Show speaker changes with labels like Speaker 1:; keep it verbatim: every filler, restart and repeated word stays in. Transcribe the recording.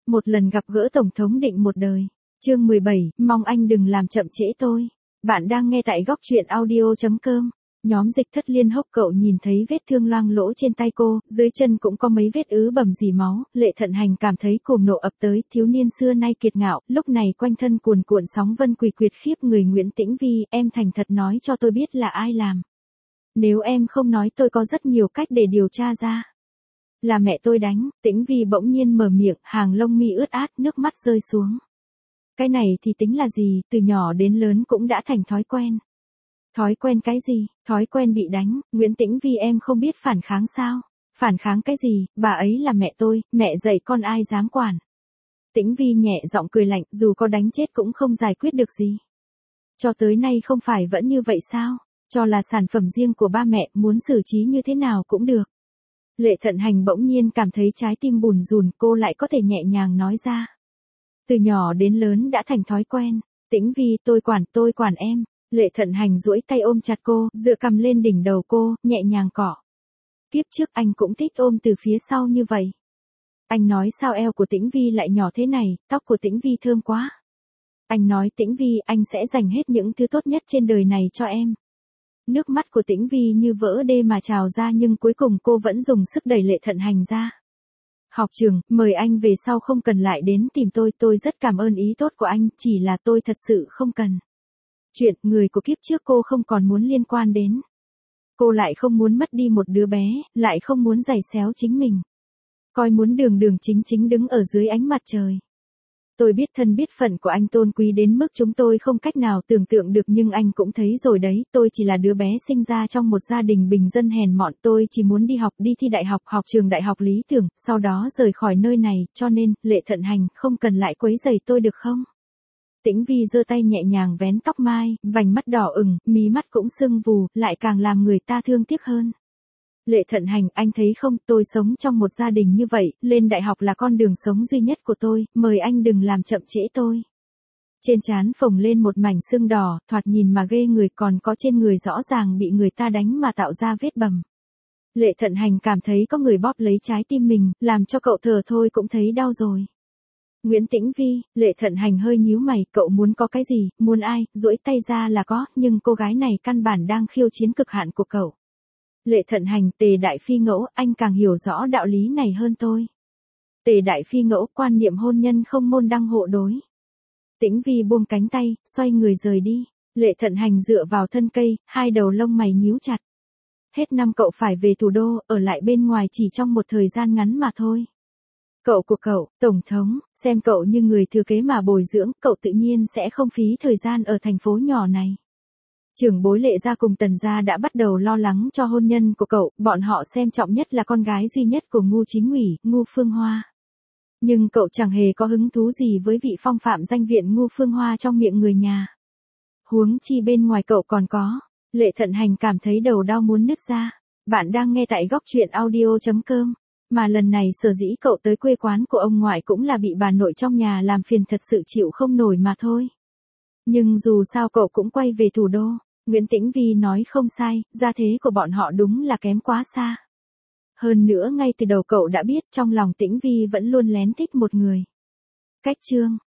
Speaker 1: một lần gặp gỡ Tổng thống định một đời. Chương mười bảy, mong anh đừng làm chậm trễ tôi. Bạn đang nghe tại góc truyện audio chấm com. Nhóm Dịch Thất Liên hốc cậu nhìn thấy vết thương loang lỗ trên tay cô, dưới chân cũng có mấy vết ứ bầm dì máu, Lệ Thận Hành cảm thấy cuồng nộ ập tới, thiếu niên xưa nay kiệt ngạo, lúc này quanh thân cuồn cuộn sóng vân quỳ quyệt khiếp người. Nguyễn Tĩnh Vi, em thành thật nói cho tôi biết là ai làm. Nếu em không nói tôi có rất nhiều cách để điều tra ra. Là mẹ tôi đánh. Tĩnh Vi bỗng nhiên mở miệng, hàng lông mi ướt át, nước mắt rơi xuống. Cái này thì tính là gì, từ nhỏ đến lớn cũng đã thành thói quen. Thói quen cái gì, thói quen bị đánh, Nguyễn Tĩnh Vi em không biết phản kháng sao? Phản kháng cái gì, bà ấy là mẹ tôi, mẹ dạy con ai dám quản. Tĩnh Vi nhẹ giọng cười lạnh, dù có đánh chết cũng không giải quyết được gì. Cho tới nay không phải vẫn như vậy sao? Cho là sản phẩm riêng của ba mẹ, muốn xử trí như thế nào cũng được. Lệ Thận Hành bỗng nhiên cảm thấy trái tim bùn rùn, cô lại có thể nhẹ nhàng nói ra. Từ nhỏ đến lớn đã thành thói quen. Tĩnh Vi, tôi quản, tôi quản em. Lệ Thận Hành duỗi tay ôm chặt cô, dựa cằm lên đỉnh đầu cô, nhẹ nhàng cọ. Kiếp trước anh cũng thích ôm từ phía sau như vậy. Anh nói sao eo của Tĩnh Vi lại nhỏ thế này, tóc của Tĩnh Vi thơm quá. Anh nói Tĩnh Vi, anh sẽ dành hết những thứ tốt nhất trên đời này cho em. Nước mắt của Tĩnh Vi như vỡ đê mà trào ra, nhưng cuối cùng cô vẫn dùng sức đẩy Lệ Thận Hành ra. Học trường, mời anh về sau không cần lại đến tìm tôi, tôi rất cảm ơn ý tốt của anh, chỉ là tôi thật sự không cần. Chuyện, người của kiếp trước cô không còn muốn liên quan đến. Cô lại không muốn mất đi một đứa bé, lại không muốn giày xéo chính mình. Coi muốn đường đường chính chính đứng ở dưới ánh mặt trời. Tôi biết thân biết phận của anh tôn quý đến mức chúng tôi không cách nào tưởng tượng được, nhưng anh cũng thấy rồi đấy, tôi chỉ là đứa bé sinh ra trong một gia đình bình dân hèn mọn, tôi chỉ muốn đi học, đi thi đại học, học trường đại học lý tưởng, sau đó rời khỏi nơi này, cho nên, Lệ Thận Hành, không cần lại quấy rầy tôi được không? Tĩnh Vi giơ tay nhẹ nhàng vén tóc mai, vành mắt đỏ ửng, mí mắt cũng sưng vù, lại càng làm người ta thương tiếc hơn. Lệ Thận Hành, anh thấy không, tôi sống trong một gia đình như vậy, lên đại học là con đường sống duy nhất của tôi, mời anh đừng làm chậm trễ tôi. Trên trán phồng lên một mảnh sưng đỏ, thoạt nhìn mà ghê người, còn có trên người rõ ràng bị người ta đánh mà tạo ra vết bầm. Lệ Thận Hành cảm thấy có người bóp lấy trái tim mình, làm cho cậu thở thôi cũng thấy đau rồi. Nguyễn Tĩnh Vi, Lệ Thận Hành hơi nhíu mày, cậu muốn có cái gì, muốn ai, duỗi tay ra là có, nhưng cô gái này căn bản đang khiêu chiến cực hạn của cậu. Lệ Thận Hành, Tề Đại Phi Ngẫu, anh càng hiểu rõ đạo lý này hơn tôi. Tề Đại Phi Ngẫu, quan niệm hôn nhân không môn đăng hộ đối. Tĩnh Vi buông cánh tay, xoay người rời đi. Lệ Thận Hành dựa vào thân cây, hai đầu lông mày nhíu chặt. Hết năm cậu phải về thủ đô, ở lại bên ngoài chỉ trong một thời gian ngắn mà thôi. Cậu của cậu, Tổng thống, xem cậu như người thừa kế mà bồi dưỡng, cậu tự nhiên sẽ không phí thời gian ở thành phố nhỏ này. Trưởng bối Lệ gia cùng Tần gia đã bắt đầu lo lắng cho hôn nhân của cậu, bọn họ xem trọng nhất là con gái duy nhất của Ngô Chính Ủy, Ngô Phương Hoa. Nhưng cậu chẳng hề có hứng thú gì với vị phong phạm danh viện Ngô Phương Hoa trong miệng người nhà. Huống chi bên ngoài cậu còn có. Lệ Thận Hành cảm thấy đầu đau muốn nứt ra. Bạn đang nghe tại góc truyện audio chấm com. Mà lần này sở dĩ cậu tới quê quán của ông ngoại cũng là bị bà nội trong nhà làm phiền thật sự chịu không nổi mà thôi. Nhưng dù sao cậu cũng quay về thủ đô. Nguyễn Tĩnh Vi nói không sai, gia thế của bọn họ đúng là kém quá xa. Hơn nữa ngay từ đầu cậu đã biết trong lòng Tĩnh Vi vẫn luôn lén thích một người. Cách chương